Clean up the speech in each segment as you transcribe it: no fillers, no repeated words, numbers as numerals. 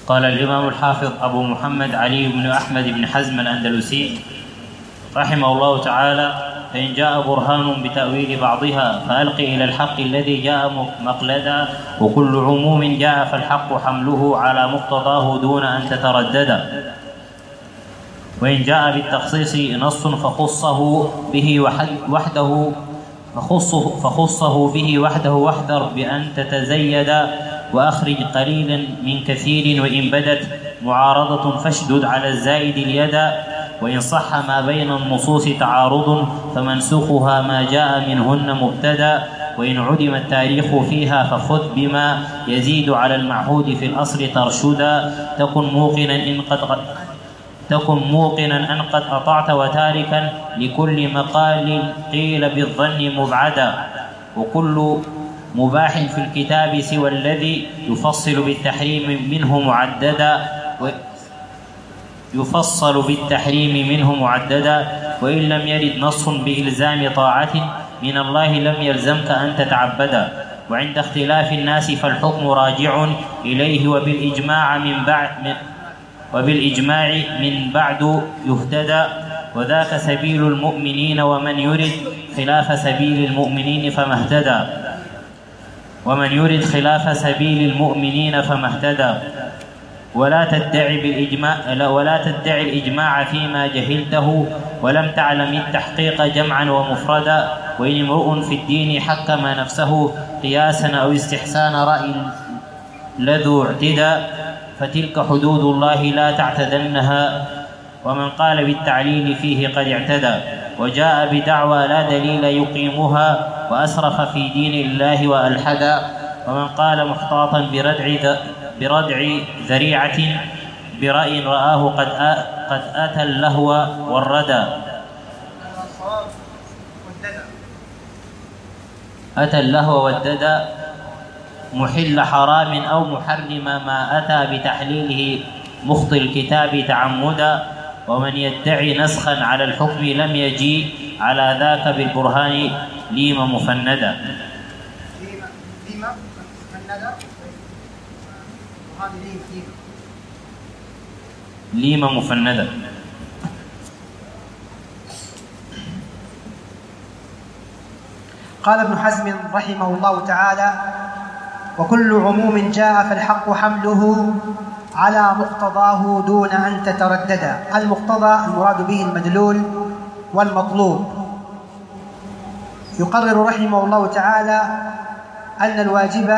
قال الإمام الحافظ أبو محمد علي بن أحمد بن حزم الأندلسي رحمه الله تعالى: فإن جاء برهان بتأويل بعضها فألق إلى الحق الذي جاء مقلدا، وكل عموم جاء فالحق حمله على مقتضاه دون أن تترددا. وإن جاء بالتخصيص نص فخصه به وحده واحذر بأن تتزيد، وأخرج قليلا من كثير، وإن بدت معارضة فاشدد على الزائد اليد. وإن صح ما بين النصوص تعارض فمنسوخها ما جاء منهن مبتدا. وإن عدم التاريخ فيها فخذ بما يزيد على المعهود في الأصل ترشدا. تكن موقنا أن قد أطعت وتاركا لكل مقال قيل بالظن مبعدا. وكل مباح في الكتاب سوى الذي يفصل بالتحريم منه معددا. وإن لم يرد نص بإلزام طاعة من الله لم يلزمك أن تتعبدا. وعند اختلاف الناس فالحكم راجع إليه، وبالإجماع من بعد يهتدى. وذاك سبيل المؤمنين، ومن يرد خلاف سبيل المؤمنين فما اهتدى. ولا تدعي الإجماع فيما جهلته، ولم تعلم التحقيق جمعا ومفردا. وإن امرؤ في الدين حكم نفسه قياسا أو استحسان رأي لذو اعتدى، فتلك حدود الله لا تعتدنها، ومن قال بالتعليل فيه قد اعتدى. وجاء بدعوى لا دليل يقيمها، وأسرف في دين الله وألحدا. ومن قال محتاطا بردع ذريعة برأي رآه قد أتى اللهو والردى. أتى اللهو والددى محل حرام أو محرم ما أتى بتحليله مخطي الكتاب تعمدا. ومن يدعي نسخا على الحكم لم يجي على ذاك بالبرهان ليم مفندا. ليم مفندا. قال ابن حزم رحمه الله تعالى: وكل عموم جاء فالحق حمله على مقتضاه دون أن تترددا. المقتضى المراد به المدلول والمطلوب. يقرر رحمه الله تعالى أن الواجب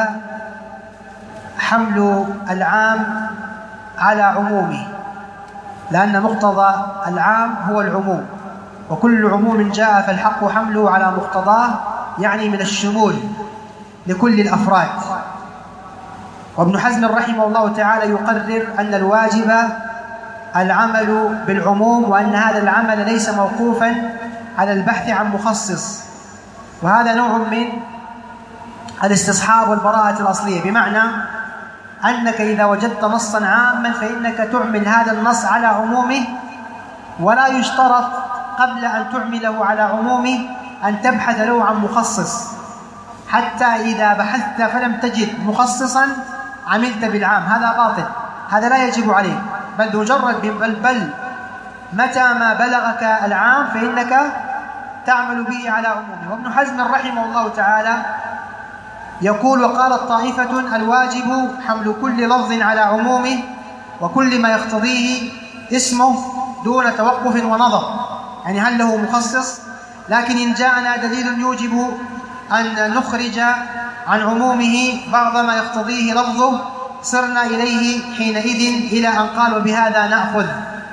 حمل العام على عمومه، لأن مقتضى العام هو العموم. وكل عموم جاء فالحق حمله على مقتضاه، يعني من الشمول لكل الأفراد. وابن حزم رحمه الله تعالى يقرر أن الواجب العمل بالعموم، وأن هذا العمل ليس موقوفا على البحث عن مخصص. وهذا نوع من الاستصحاب والبراءة الأصلية، بمعنى أنك إذا وجدت نصا عاما فإنك تعمل هذا النص على عمومه، ولا يشترط قبل أن تعمله على عمومه أن تبحث له عن مخصص، حتى إذا بحثت فلم تجد مخصصا عملت بالعام. هذا باطل، هذا لا يجب عليك، بل مجرد بل متى ما بلغك العام فإنك تعمل به على عمومه. وابن حزم رحمه الله تعالى يقول: وقالت طائفة: الواجب حمل كل لفظ على عمومه، وكل ما يقتضيه اسمه دون توقف ونظر. يعني هل له مخصص؟ لكن إن جاءنا دليل يوجب أن نخرج عن عمومه بعض ما يقتضيه لفظه صرنا إليه حينئذ إلى أن قال: وبهذا نأخذ.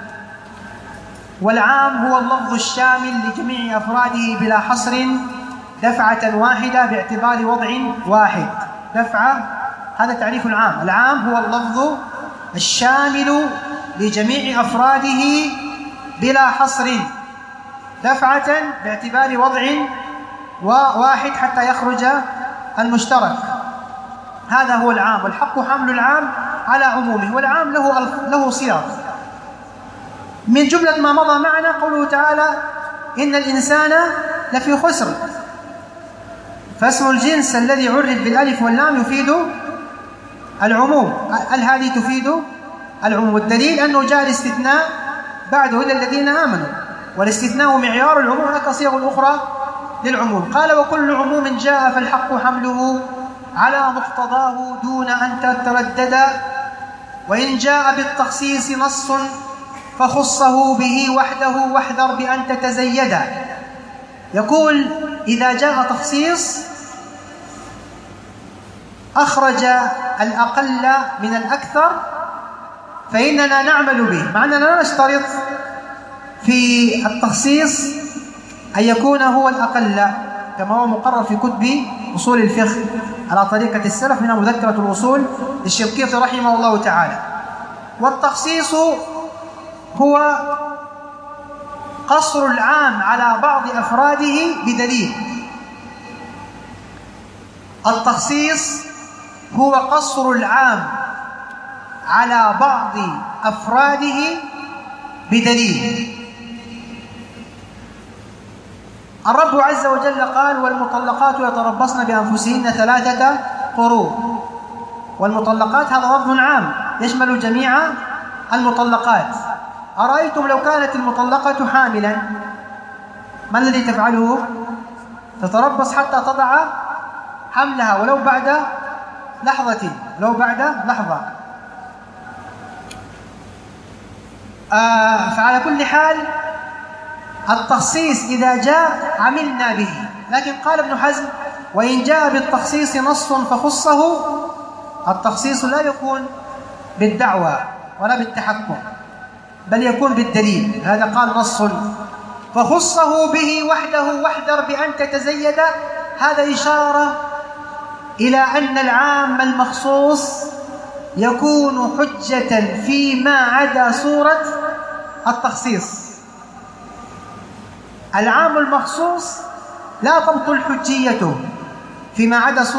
والعام هو اللفظ الشامل لجميع أفراده بلا حصر دفعة واحدة باعتبار وضع واحد. دفعة، هذا تعريف العام. العام هو اللفظ الشامل لجميع أفراده بلا حصر دفعة باعتبار وضع واحد حتى يخرج المشترك. هذا هو العام. والحق حمل العام على عمومه. والعام له صيغ. من جملة ما مضى معنا قوله تعالى: إن الإنسان لفي خسر. فاسم الجنس الذي عرف بالألف واللام يفيد العموم. هل هذه تفيد العموم. والدليل أنه جاء الاستثناء بعده إلا الذين آمنوا، والاستثناء معيار العموم، هناك صيغ أخرى للعموم. قال: وكل عموم جاء فالحق حمله على مقتضاه دون أن تتردد، وإن جاء بالتخصيص نص فخصه به وحده واحذر بأن تتزيد. يقول: إذا جاء تخصيص أخرج الأقل من الأكثر فإننا نعمل به، مع أننا لا نشترط في التخصيص أن يكون هو الأقل كما هو مقرر في كتب أصول الفقه على طريقة السلف، منها مذكرة الأصول للشنقيطي رحمه الله تعالى. والتخصيص هو قصر العام على بعض أفراده بدليل. التخصيص هو قصر العام على بعض أفراده بدليل. الرب عز وجل قال: والمطلقات يتربصن بأنفسهن 3 قروء. والمطلقات هذا لفظ عام يشمل جميع المطلقات. أرأيتم لو كانت المطلقة حاملا ما الذي تفعله؟ تتربص حتى تضع حملها ولو بعد لحظة، لو بعد لحظة. فعلى كل حال التخصيص إذا جاء عملنا به. لكن قال ابن حزم: وإن جاء بالتخصيص نص فخصه. التخصيص لا يكون بالدعوة ولا بالتحكم، بل يكون بالدليل. هذا قال نص فخصه به وحده واحذر بأن تتزيد. هذا إشارة إلى أن العام المخصوص يكون حجة فيما عدا صورة التخصيص. العام المخصوص لا تبطل حجيته فيما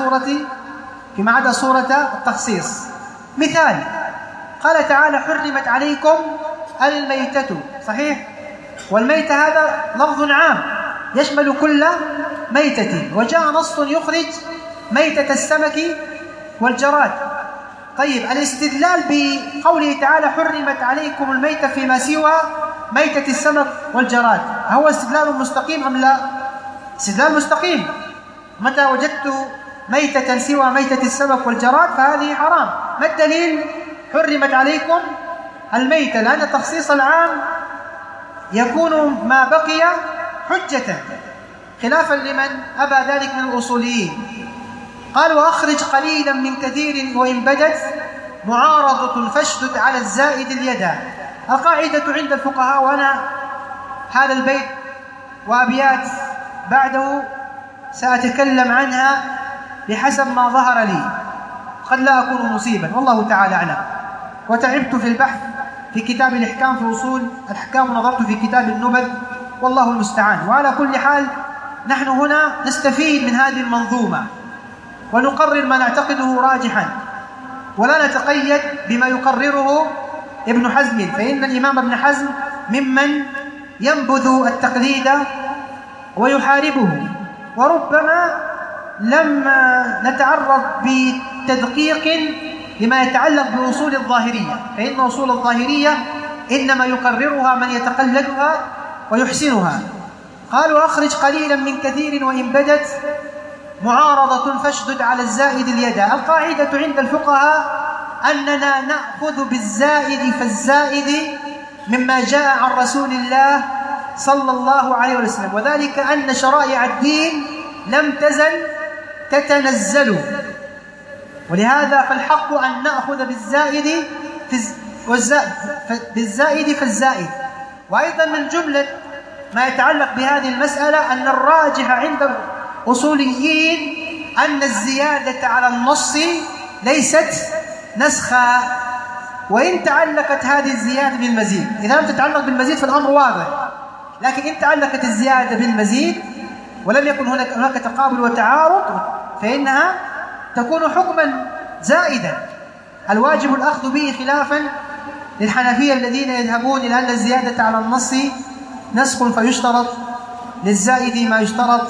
عدا صورة التخصيص. مثال: قال تعالى: حرمت عليكم الميتة، صحيح؟ والميتة هذا لفظ عام يشمل كل ميتة، وجاء نص يخرج ميتة السمك والجراد. طيب، الاستدلال بقوله تعالى: حرمت عليكم الميتة فيما سوى ميتة السمك والجراد، هو استدلال مستقيم أم لا؟ استدلال مستقيم. متى وجدت ميتة سوى ميتة السمك والجراد فهذه حرام. ما الدليل؟ حرمت عليكم الميتة، لأن التخصيص العام يكون ما بقي حجة، خلافا لمن أبى ذلك من الأصوليين. قال: وأخرج قليلا من كثير وإن بدت معارضة فاشدد على الزائد اليدا. القاعدة عند الفقهاء، وأنا هذا البيت وأبيات بعده سأتكلم عنها بحسب ما ظهر لي، قد لا أكون مصيبا والله تعالى أعلم. وتعبت في البحث في كتاب الإحكام في أصول الأحكام، ونظرت في كتاب النبذ، والله المستعان. وعلى كل حال نحن هنا نستفيد من هذه المنظومة ونقرر ما نعتقده راجحا، ولا نتقيد بما يقرره ابن حزم، فإن الإمام ابن حزم ممن ينبذ التقليد ويحاربه. وربما لم نتعرض بتدقيق لما يتعلق بأصول الظاهرية، فإن أصول الظاهرية إنما يقررها من يتقلدها ويحسنها. قالوا: أخرج قليلا من كثير وإن بدت معارضة فاشدد على الزائد اليدا. القاعدة عند الفقهاء أننا نأخذ بالزائد، فالزائد مما جاء عن رسول الله صلى الله عليه وسلم، وذلك أن شرائع الدين لم تزل تتنزل، ولهذا فالحق أن نأخذ بالزائد فالزائد. وأيضا من جملة ما يتعلق بهذه المسألة أن الراجح عند الأصوليين أن الزيادة على النص ليست نسخا، وإن تعلقت هذه الزيادة بالمزيد. إذا لم تتعلق بالمزيد فالأمر واضح، لكن إن تعلقت الزيادة بالمزيد ولم يكن هناك تقابل وتعارض فإنها تكون حكما زائدا. الواجب الأخذ به، خلافا للحنفية الذين يذهبون إلى أن الزيادة على النص نسخ، فيشترط للزائد ما يشترط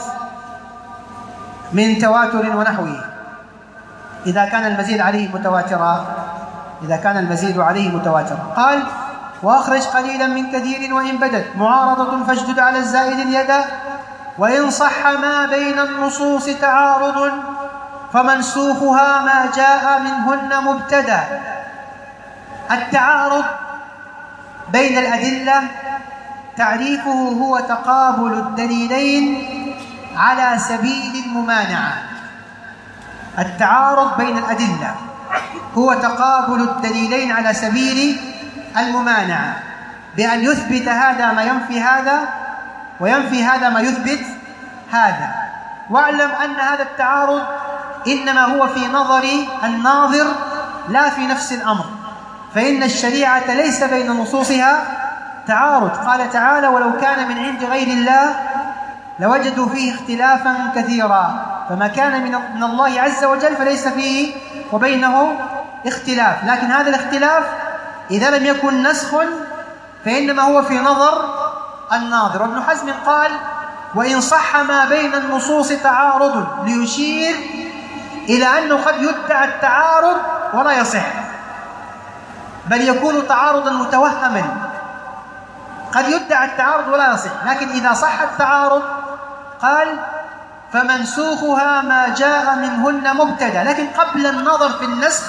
من تواتر ونحوه إذا كان المزيد عليه متواترا. إذا كان المزيد عليه متواترا. قال: وأخرج قليلا من كثير وإن بدت معارضة فاشدد على الزائد اليد، وإن صح ما بين النصوص تعارض فمنسوخها ما جاء منهن مبتدأ. التعارض بين الأدلة تعريفه هو تقابل الدليلين على سبيل الممانعة. التعارض بين الأدلة هو تقابل الدليلين على سبيل الممانعة، بأن يثبت هذا ما ينفي هذا، وينفي هذا ما يثبت هذا. واعلم أن هذا التعارض إنما هو في نظر الناظر لا في نفس الأمر، فإن الشريعة ليس بين نصوصها تعارض. قال تعالى: ولو كان من عند غير الله لوجدوا فيه اختلافا كثيرا، فما كان من الله عز وجل فليس فيه وبينه اختلاف. لكن هذا الاختلاف إذا لم يكن نسخ فإنما هو في نظر الناظر. وابن حزم قال: وإن صح ما بين النصوص تعارض، ليشير إلى أنه قد يدعى التعارض ولا يصح، بل يكون تعارضا متوهما. قد يدعى التعارض ولا يصح، لكن إذا صح التعارض قال: فمنسوخها ما جاء منهن مبتدأ. لكن قبل النظر في النسخ،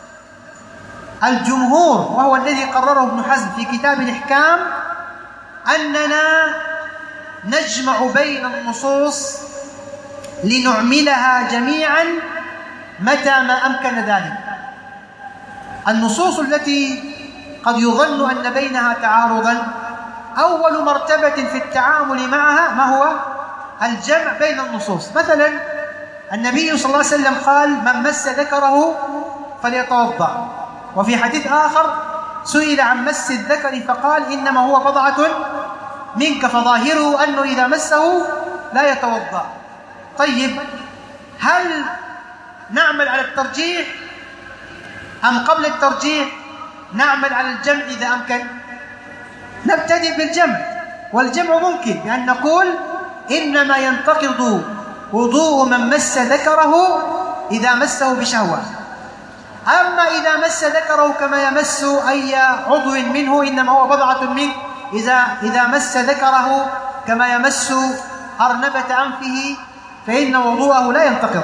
الجمهور وهو الذي قرره ابن حزم في كتاب الإحكام أننا نجمع بين النصوص لنعملها جميعا متى ما أمكن ذلك. النصوص التي قد يظن أن بينها تعارضا، أول مرتبة في التعامل معها ما هو؟ الجمع بين النصوص. مثلا النبي صلى الله عليه وسلم قال: من مس ذكره فليتوضأ. وفي حديث آخر سئل عن مس الذكر فقال: إنما هو بضعة منك، فظاهره أنه إذا مسه لا يتوضأ. طيب، هل نعمل على الترجيح أم قبل الترجيح نعمل على الجمع إذا أمكن؟ نبتدئ بالجمع، والجمع ممكن بأن نقول: إنما ينتقض وضوء من مس ذكره إذا مسه بشهوة. أما إذا مس ذكره كما يمس أي عضو منه، إنما هو بضعة منه. إذا مس ذكره كما يمس أرنبة أنفه فإن وضوءه لا ينتقض،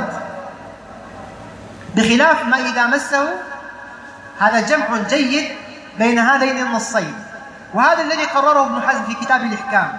بخلاف ما إذا مسه. هذا جمع جيد بين هذين النصين، وهذا الذي قرره ابن حزم في كتاب الإحكام،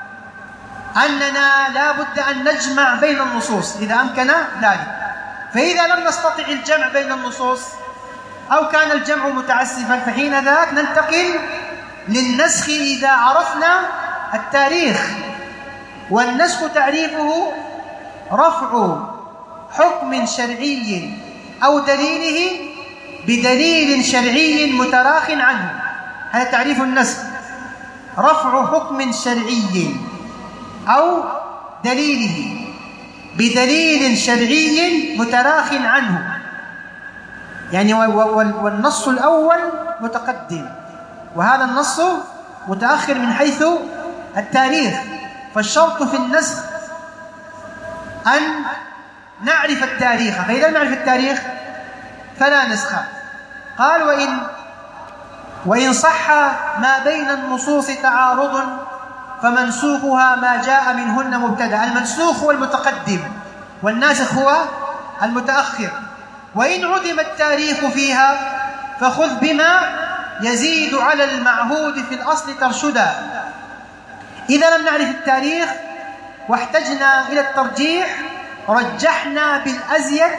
أننا لا بد أن نجمع بين النصوص إذا أمكن ذلك. فإذا لم نستطع الجمع بين النصوص أو كان الجمع متعسفا، فحين ذاك ننتقل للنسخ إذا عرفنا التاريخ. والنسخ تعريفه رفع حكم شرعي أو دليله بدليل شرعي متراخ عنه. هذا تعريف النسخ: رفع حكم شرعي أو دليله بدليل شرعي متراخ عنه. يعني والنص الأول متقدم، وهذا النص متأخر من حيث التاريخ. فالشرط في النسخ أن نعرف التاريخ، فإذا لم نعرف التاريخ فلا نسخ. قال: وإن صح ما بين النصوص تعارض فمنسوخها ما جاء منهن مبتدأ. المنسوخ هو المتقدم، والناسخ هو المتأخر. وإن عدم التاريخ فيها فخذ بما يزيد على المعهود في الأصل ترشدا. إذا لم نعرف التاريخ واحتجنا إلى الترجيح رجحنا بالأزيد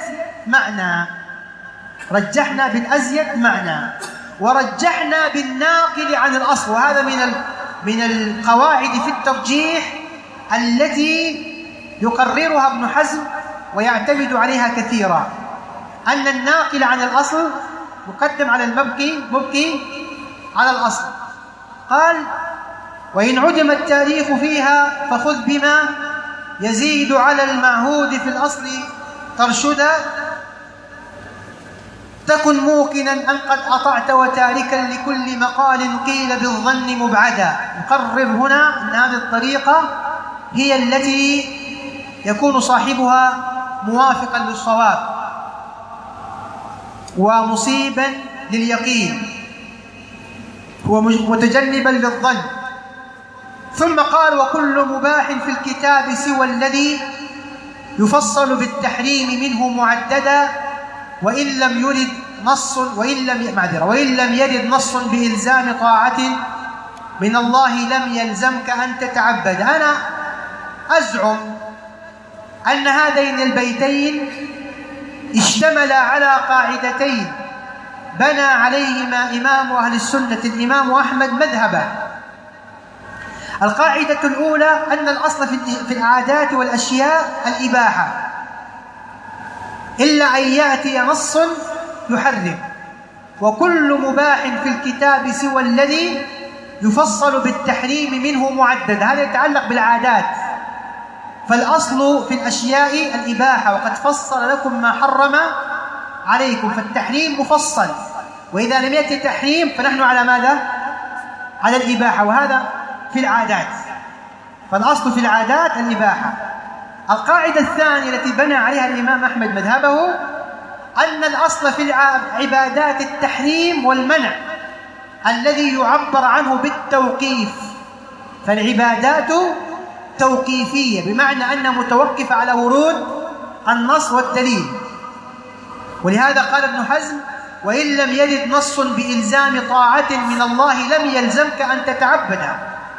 معنى، ورجحنا بالناقل عن الأصل. وهذا من القواعد في الترجيح التي يقررها ابن حزم ويعتمد عليها كثيرا، أن الناقل عن الأصل مقدم على المبكي على الأصل. قال: وإن عدم التاريخ فيها فخذ بما يزيد على المعهود في الأصل ترشدا، تكن موقنا أن قد أطعت وتاركا لكل مقال قيل بالظن مبعدا. نقرر هنا أن هذه الطريقة هي التي يكون صاحبها موافقا للصواب ومصيبا لليقين، هو متجنبا للظن. ثم قال: وكل مباح في الكتاب سوى الذي يفصل بالتحريم منه معددا وإن لم يرد نص بإلزام طاعة من الله لم يلزمك أن تتعبد. أنا أزعم أن هذين البيتين اشتملا على قاعدتين بنى عليهما إمام أهل السنة الإمام أحمد مذهبه. القاعدة الأولى أن الأصل في العادات والأشياء الإباحة إلا أن يأتي نص يحرم، وكل مباح في الكتاب سوى الذي يفصل بالتحريم منه معدد. هذا يتعلق بالعادات، فالأصل في الأشياء الإباحة، وقد فصل لكم ما حرم عليكم، فالتحريم مفصل، وإذا لم يأتي تحريم فنحن على ماذا؟ على الإباحة، وهذا في العادات، فالأصل في العادات الإباحة. القاعدة الثانية التي بنى عليها الإمام أحمد مذهبه أن الأصل في العبادات التحريم والمنع الذي يعبر عنه بالتوقيف، فالعبادات توقيفية بمعنى أنها متوقفة على ورود النص والدليل. ولهذا قال ابن حزم: وإن لم يرد نص بإلزام طاعة من الله لم يلزمك أن تتعبد.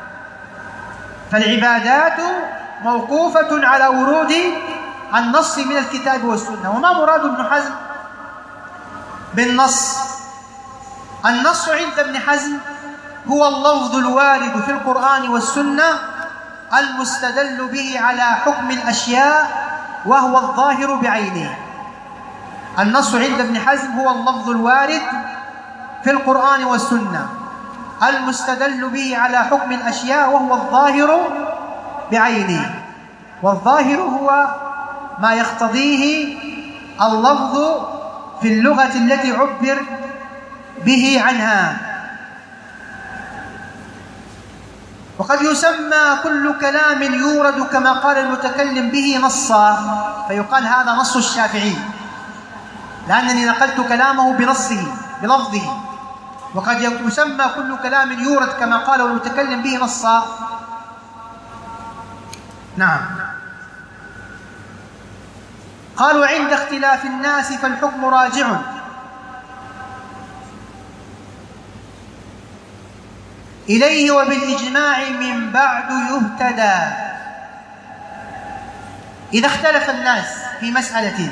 فالعبادات موقوفة على ورود النص من الكتاب والسنة. وما مراد ابن حزم بالنص؟ النص عند ابن حزم هو اللفظ الوارد في القرآن والسنة المستدل به على حكم الأشياء وهو الظاهر بعينه. النص عند ابن حزم هو اللفظ الوارد في القرآن والسنة المستدل به على حكم الأشياء وهو الظاهر بعينه. والظاهر هو ما يقتضيه اللفظ في اللغة التي عبر به عنها. وقد يسمى كل كلام يورد كما قال المتكلم به نصا، فيقال هذا نص الشافعي لأنني نقلت كلامه بنصه بلفظه. وقد يسمى كل كلام يورد كما قال المتكلم به نصا. نعم. قالوا: عند اختلاف الناس فالحكم راجع إليه وبالإجماع من بعد يهتدى. إذا اختلف الناس في مسألة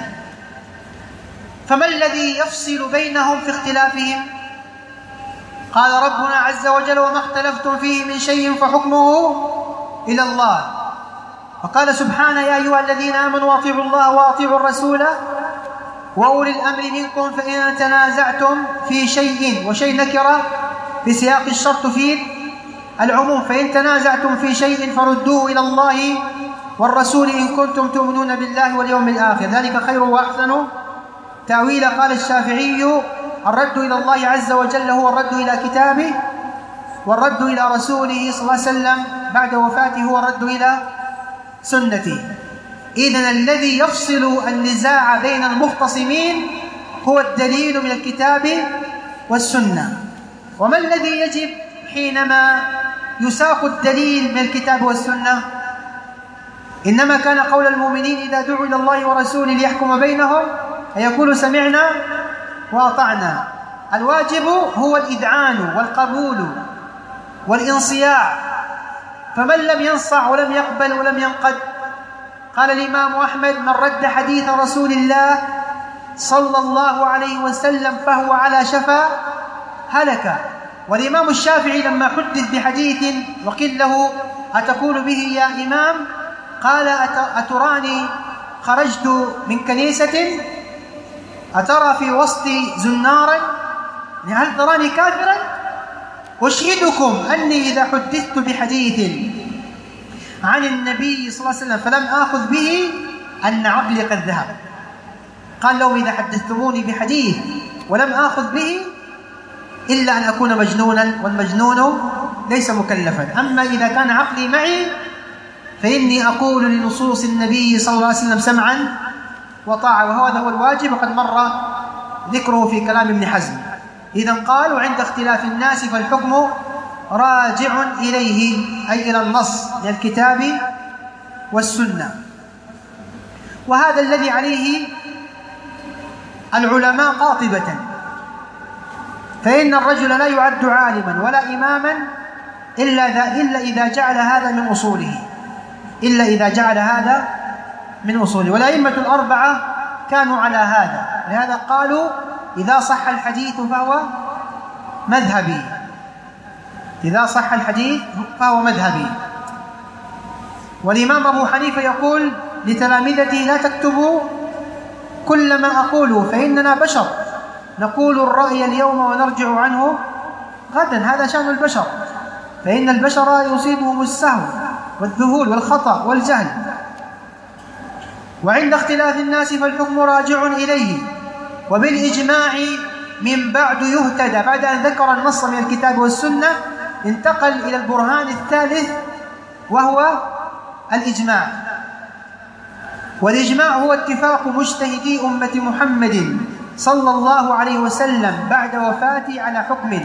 فما الذي يفصل بينهم في اختلافهم؟ قال ربنا عز وجل: وما اختلفتم فيه من شيء فحكمه إلى الله. وقال سبحانه: يا أيها الذين آمنوا أطيعوا الله وأطيعوا الرسول وأولي الأمر منكم فإن تنازعتم في شيء، وشيء نكرة في سياق الشرط تفيد العموم، فإن تنازعتم في شيء فردوه إلى الله والرسول إن كنتم تؤمنون بالله واليوم الآخر، ذلك خير وأحسن تأويلا. قال الشافعي: الرد إلى الله عز وجل هو الرد إلى كتابه، والرد إلى رسوله صلى الله عليه وسلم بعد وفاته هو الرد إلى سنته. إذن الذي يفصل النزاع بين المختصمين هو الدليل من الكتاب والسنة. وما الذي يجب حينما يساق الدليل من الكتاب والسنة؟ إنما كان قول المؤمنين إذا دعوا إلى الله ورسوله ليحكم بينهم أن يقولوا سمعنا وأطعنا. الواجب هو الإذعان والقبول والانصياع، فمن لم ينصع ولم يقبل ولم ينقد، قال الإمام أحمد: من رد حديث رسول الله صلى الله عليه وسلم فهو على شفا هلك. والإمام الشافعي لما حدث بحديث وقيل له: أتقول به يا إمام؟ قال: أتراني خرجت من كنيسة أترى في وسطي زنارا؟ هل تراني كافرا؟ أشهدكم أني إذا حدثت بحديث عن النبي صلى الله عليه وسلم فلم آخذ به أن عقلي قد ذهب. قال لهم: إذا حدثتموني بحديث ولم آخذ به إلا أن أكون مجنونا، والمجنون ليس مكلفا. أما إذا كان عقلي معي فإني أقول لنصوص النبي صلى الله عليه وسلم سمعا وطاعة، وهذا هو الواجب، وقد مر ذكره في كلام ابن حزم. إذن قال وعند اختلاف الناس فالحكم راجع إليه، أي إلى النص من الكتاب والسنة. وهذا الذي عليه العلماء قاطبة، فإن الرجل لا يعد عالما ولا إماما إلا إذا جعل هذا من أصوله، والأئمة الأربعة كانوا على هذا، لهذا قالوا إذا صح الحديث فهو مذهبي. والإمام أبو حنيفة يقول لتلامذته لا تكتبوا كل ما أقوله فإننا بشر نقول الرأي اليوم ونرجع عنه غدا، هذا شأن البشر، فإن البشر يصيبهم السهو والذهول والخطأ والجهل. وعند اختلاف الناس فالحكم راجع إليه وبالإجماع من بعد يهتدى. بعد أن ذكر النص من الكتاب والسنة انتقل إلى البرهان الثالث وهو الإجماع. والإجماع هو اتفاق مجتهدي أمة محمد صلى الله عليه وسلم بعد وفاته على حكم.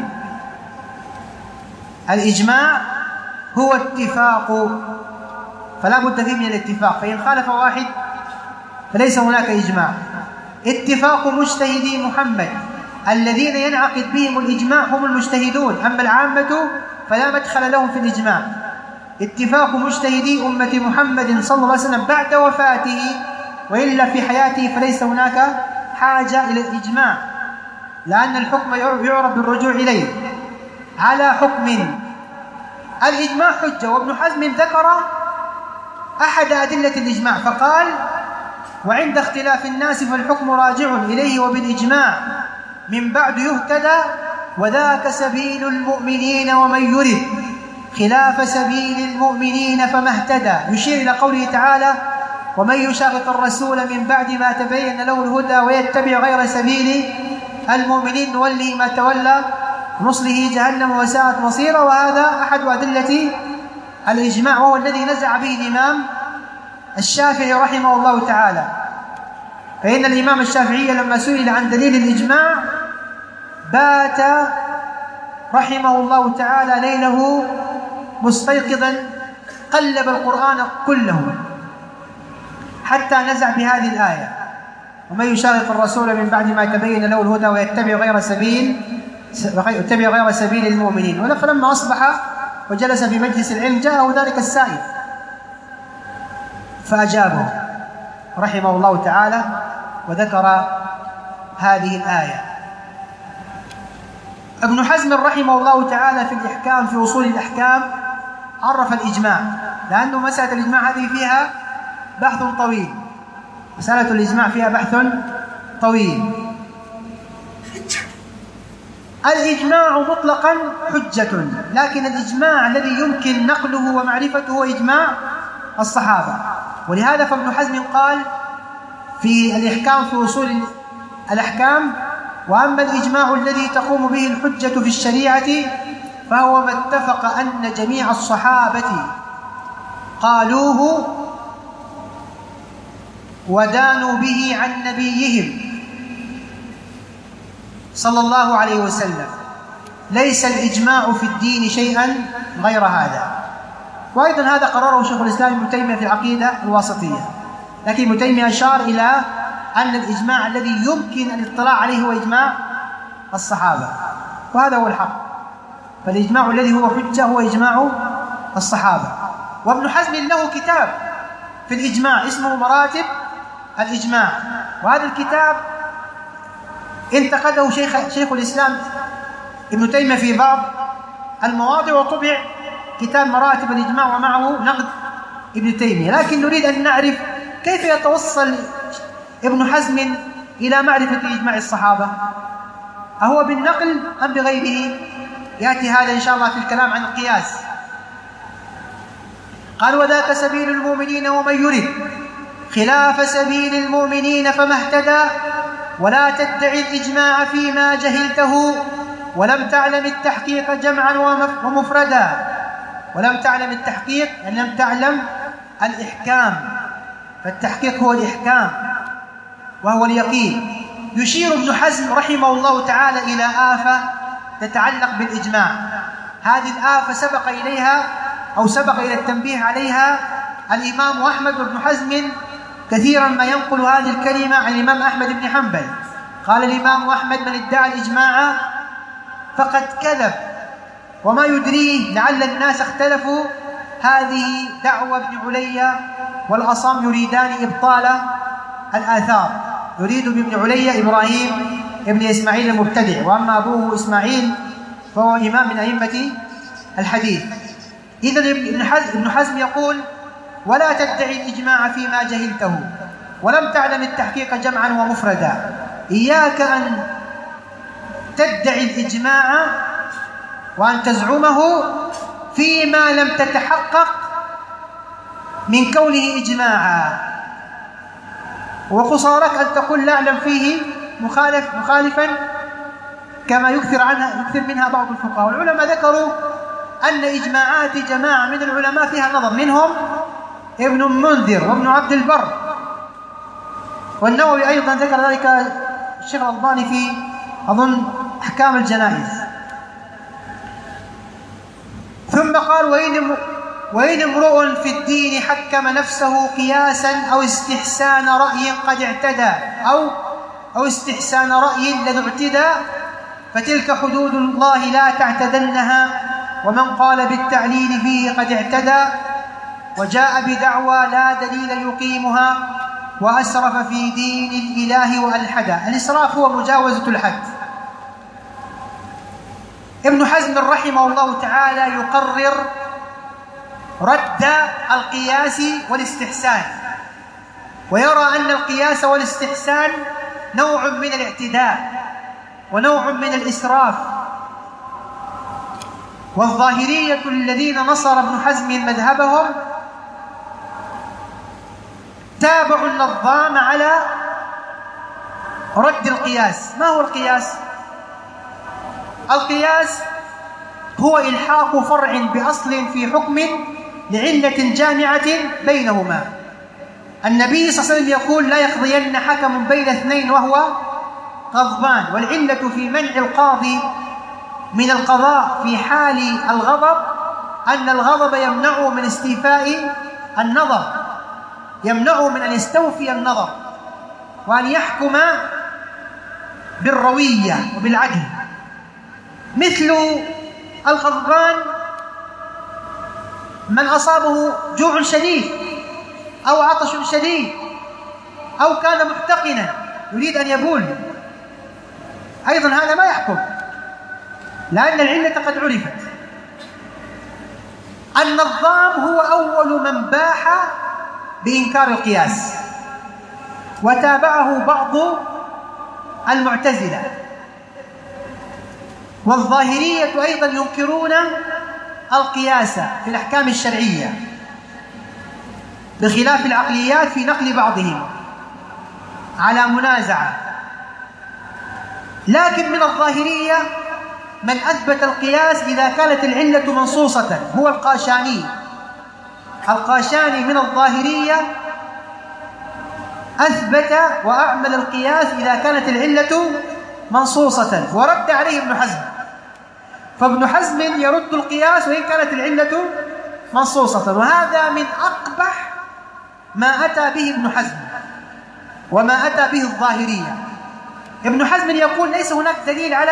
الإجماع هو اتفاق، فلا بد فيه من الاتفاق، فإن خالف واحد فليس هناك إجماع. اتفاق مجتهدي محمد الذين ينعقد بهم الإجماع هم المجتهدون، أما العامة فلا مدخل لهم في الإجماع. اتفاق مجتهدي أمة محمد صلى الله عليه وسلم بعد وفاته، وإلا في حياته فليس هناك حاجة إلى الإجماع، لأن الحكم يعرف بالرجوع إليه على حكم. الإجماع حجة، وابن حزم ذكر أحد أدلة الإجماع فقال وعند اختلاف الناس فالحكم راجع إليه وبالإجماع من بعد يهتدى وذاك سبيل المؤمنين ومن يرد خلاف سبيل المؤمنين فما اهتدى، يشير إلى قوله تعالى ومن يشاقق الرسول من بعد ما تبين له الهدى ويتبع غير سبيل المؤمنين نوله ما تولى ونصله جهنم وساءت مصيرا. وهذا أحد أدلة الإجماع، وهو الذي نزع به الإمام الشافعي رحمه الله تعالى. فإن الإمام الشافعي لما سئل عن دليل الإجماع بات رحمه الله تعالى ليله مستيقظا، قلب القرآن كله حتى نزع بهذه الآية ومن يشاقق الرسول من بعد ما تبين له الهدى ويتبع غير سبيل المؤمنين. فلما أصبح وجلس في مجلس العلم جاءه ذلك السائل فأجابه رحمه الله تعالى وذكر هذه الآية. ابن حزم رحمه الله تعالى في الإحكام في أصول الأحكام عرف الإجماع، لأنه مسألة الإجماع هذه فيها بحث طويل، مسألة الإجماع فيها بحث طويل. الإجماع مطلقا حجة، لكن الإجماع الذي يمكن نقله ومعرفته هو إجماع الصحابة. ولهذا فابن حزم قال في الإحكام في أصول الأحكام وأما الإجماع الذي تقوم به الحجة في الشريعة فهو ما اتفق أن جميع الصحابة قالوه ودانوا به عن نبيهم صلى الله عليه وسلم. ليس الإجماع في الدين شيئا غير هذا. وأيضا هذا قرره شيخ الإسلام ابن تيمية في العقيدة الواسطية، لكن ابن تيمية أشار إلى أن الإجماع الذي يمكن الاطلاع عليه هو إجماع الصحابة، وهذا هو الحق. فالإجماع الذي هو حجة هو إجماع الصحابة. وابن حزم له كتاب في الإجماع اسمه مراتب الإجماع، وهذا الكتاب انتقده شيخ الإسلام ابن تيمية في بعض المواضع وطبع كتاب مراتب الإجماع ومعه نقد ابن تيمية. لكن نريد أن نعرف كيف يتوصل ابن حزم إلى معرفة إجماع الصحابة، أهو بالنقل أم بغيره؟ يأتي هذا إن شاء الله في الكلام عن القياس. قال وذاك سبيل المؤمنين ومن يرد خلاف سبيل المؤمنين فما اهتدى ولا تدعي الإجماع فيما جهلته ولم تعلم التحقيق جمعا ومفردا. ولم تعلم التحقيق يعني لم تعلم الإحكام، فالتحقيق هو الإحكام وهو اليقين. يشير ابن حزم رحمه الله تعالى إلى آفة تتعلق بالإجماع. هذه الآفة سبق إلى التنبيه عليها الإمام أحمد وابن حزم كثيرا ما ينقل هذه الكلمة عن الإمام أحمد بن حنبل. قال الإمام أحمد: من ادعى الإجماع فقد كذب، وما يدريه لعل الناس اختلفوا. هذه دعوة ابن علي والأصم يريدان إبطال الآثار. يريد بابن علي إبراهيم ابن إسماعيل المبتدع، وأما أبوه إسماعيل فهو إمام من أئمة الحديث. إذن ابن حزم يقول: ولا تدعي الإجماع فيما جهلته ولم تعلم التحقيق جمعا ومفردا. إياك أن تدعي الإجماع وأن تزعمه فيما لم تتحقق من كونه إجماعا، وقصارك أن تقول لا أعلم فيه مخالفا كما يكثر منها بعض الفقهاء. والعلماء ذكروا أن إجماعات جماعة من العلماء فيها نظر، منهم ابن المنذر وابن عبد البر، والنووي أيضا ذكر ذلك الشيخ الألباني في أظن أحكام الجنائز. ثم قال: وإن امرؤ في الدين حكم نفسه قياسا أو استحسان رأي قد اعتدى أو استحسان رأي الذي اعتدى فتلك حدود الله لا تعتدنها، ومن قال بالتعليل فيه قد اعتدى وجاء بدعوى لا دليل يقيمها وأسرف في دين الإله وألحدا. الإسراف هو مجاوزة الحد. ابن حزم رحمه الله تعالى يقرر رد القياس والاستحسان، ويرى أن القياس والاستحسان نوع من الاعتداء ونوع من الإسراف. والظاهرية الذين نصر ابن حزم مذهبهم تابعوا النظام على رد القياس. ما هو القياس؟ القياس هو إلحاق فرع بأصل في حكم لعلة جامعة بينهما. النبي صلى الله عليه وسلم يقول: لا يقضين حكم بين اثنين وهو غضبان. والعلة في منع القاضي من القضاء في حال الغضب أن الغضب يمنعه من استيفاء النظر، يمنعه من أن يستوفي النظر وأن يحكم بالروية وبالعدل. مثل الغضبان من أصابه جوع شديد أو عطش شديد أو كان محتقنا يريد أن يبول، أيضا هذا ما يحكم لأن العلة قد عرفت. النظام هو أول من باح بإنكار القياس، وتابعه بعض المعتزلة. والظاهرية أيضا ينكرون القياس في الأحكام الشرعية بخلاف العقليات في نقل بعضهم على منازعة. لكن من الظاهرية من أثبت القياس إذا كانت العلة منصوصة، هو القاشاني. القاشاني من الظاهرية أثبت وأعمل القياس إذا كانت العلة منصوصة، ورد عليه ابن حزم. فابن حزم يرد القياس وإن كانت العلة منصوصة، وهذا من أقبح ما أتى به ابن حزم وما أتى به الظاهرية. ابن حزم يقول: ليس هناك دليل على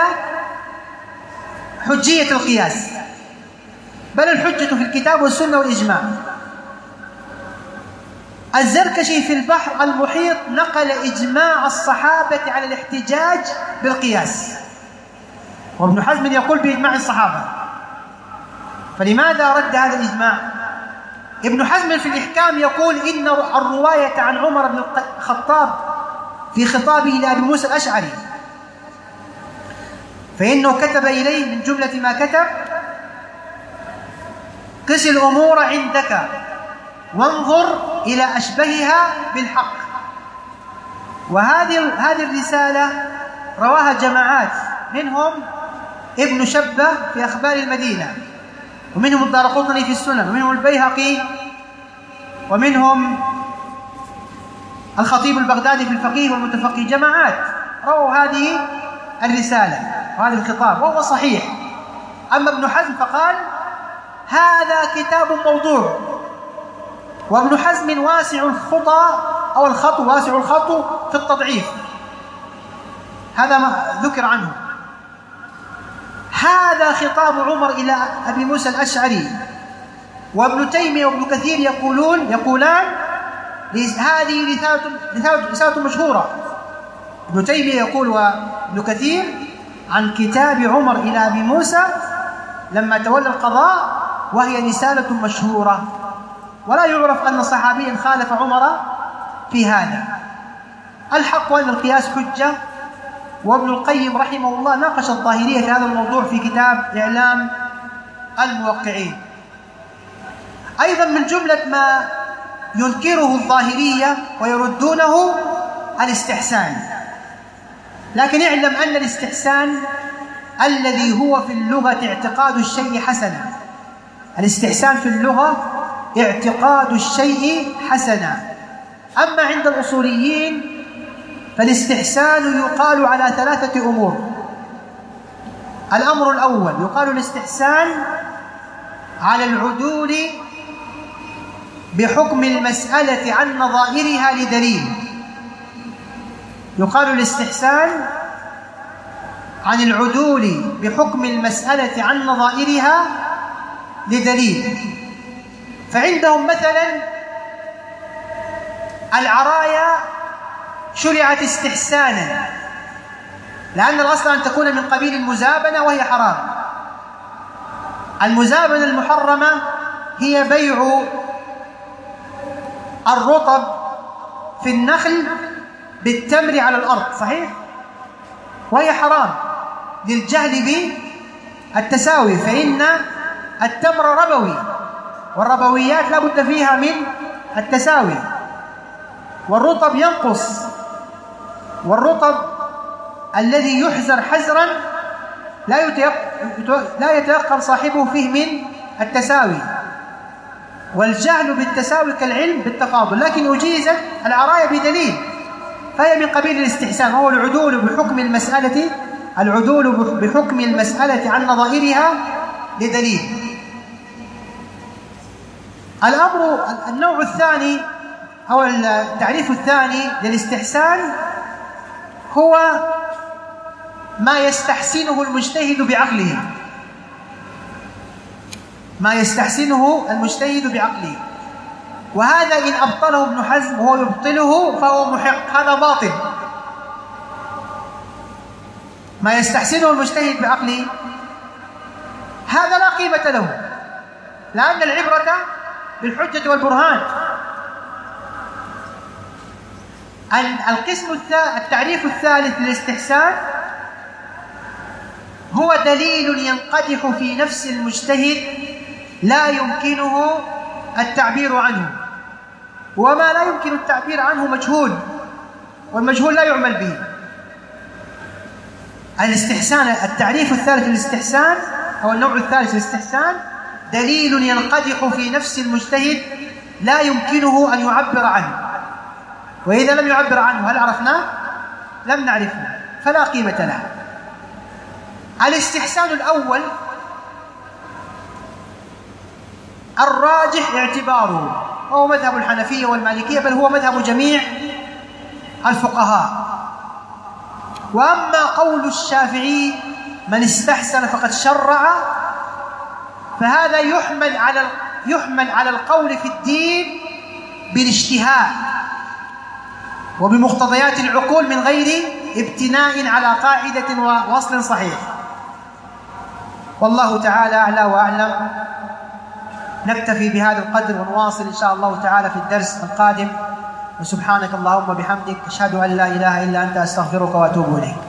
حجية القياس، بل الحجة في الكتاب والسنة والإجماع. الزركشي في البحر المحيط نقل إجماع الصحابة على الاحتجاج بالقياس، وابن حزم يقول بإجماع الصحابة. فلماذا رد هذا الإجماع؟ ابن حزم في الإحكام يقول: إن الرواية عن عمر بن الخطاب في خطابه لأبي موسى الأشعري فإنه كتب إليه من جملة ما كتب: قس الأمور عندك وانظر إلى أشبهها بالحق. وهذه الرسالة رواها جماعات، منهم ابن شبة في أخبار المدينة، ومنهم الدارقطني في السنن، ومنهم البيهقي، ومنهم الخطيب البغدادي في الفقيه والمتفقه. جماعات رووا هذه الرسالة وهذا الخطاب وهو صحيح. أما ابن حزم فقال هذا كتاب موضوع، وابن حزم واسع الخطى أو الخط واسع الخط في التضعيف، هذا ما ذكر عنه. هذا خطاب عمر إلى أبي موسى الأشعري، وابن تيمية وابن كثير يقولان هذه رسالة مشهورة. ابن تيمية يقول وابن كثير عن كتاب عمر إلى أبي موسى لما تولى القضاء، وهي رسالة مشهورة، ولا يعرف أن صحابيا خالف عمر في هذا. الحق أن القياس حجة، وابن القيم رحمه الله ناقش الظاهرية في هذا الموضوع في كتاب إعلام الموقعين. أيضا من جملة ما ينكره الظاهرية ويردونه الاستحسان، لكن اعلم أن الاستحسان الذي هو في اللغة اعتقاد الشيء حسنا، الاستحسان في اللغة اعتقاد الشيء حسنا. أما عند الأصوليين فالاستحسان يقال على 3 أمور. الأمر الأول يقال الاستحسان على العدول بحكم المسألة عن نظائرها لدليل، يقال الاستحسان عن العدول بحكم المسألة عن نظائرها لدليل. فعندهم مثلا العرايا شرعت استحسانا، لأن الأصل أن تكون من قبيل المزابنة وهي حرام. المزابنة المحرمة هي بيع الرطب في النخل بالتمر على الأرض، صحيح؟ وهي حرام للجهل بالتساوي، فإن التمر ربوي، والربويات لا بد فيها من التساوي، والرطب ينقص، والرطب الذي يحزر حزرا لا يتيقن صاحبه فيه من التساوي، والجهل بالتساوي كالعلم بالتفاضل. لكن أجيزت العرايا بدليل، فهي من قبيل الاستحسان، وهو العدول بحكم المسألة، العدول بحكم المسألة عن نظائرها لدليل. النوع الثاني أو التعريف الثاني للاستحسان هو ما يستحسنه المجتهد بعقله، ما يستحسنه المجتهد بعقله، وهذا إن أبطله ابن حزم وهو يبطله فهو محق، هذا باطل. ما يستحسنه المجتهد بعقله هذا لا قيمة له، لأن العبرة بالحجة والبرهان. التعريف الثالث للاستحسان هو دليل ينقدح في نفس المجتهد لا يمكنه التعبير عنه، وما لا يمكن التعبير عنه مجهول، والمجهول لا يعمل به. الاستحسان، التعريف الثالث للاستحسان أو النوع الثالث للاستحسان دليل ينقدح في نفس المجتهد لا يمكنه أن يعبر عنه، وإذا لم يعبر عنه هل عرفناه؟ لم نعرفه، فلا قيمة له. الاستحسان الأول الراجح اعتباره، وهو مذهب الحنفية والمالكية، بل هو مذهب جميع الفقهاء. وأما قول الشافعي من استحسن فقد شرع، فهذا يحمل على القول في الدين بالاجتهاد وبمقتضيات العقول من غير ابتناء على قاعدة وأصل صحيح. والله تعالى أعلى وأعلم. نكتفي بهذا القدر ونواصل إن شاء الله تعالى في الدرس القادم. وسبحانك اللهم وبحمدك أشهد أن لا إله إلا أنت أستغفرك وأتوب إليك.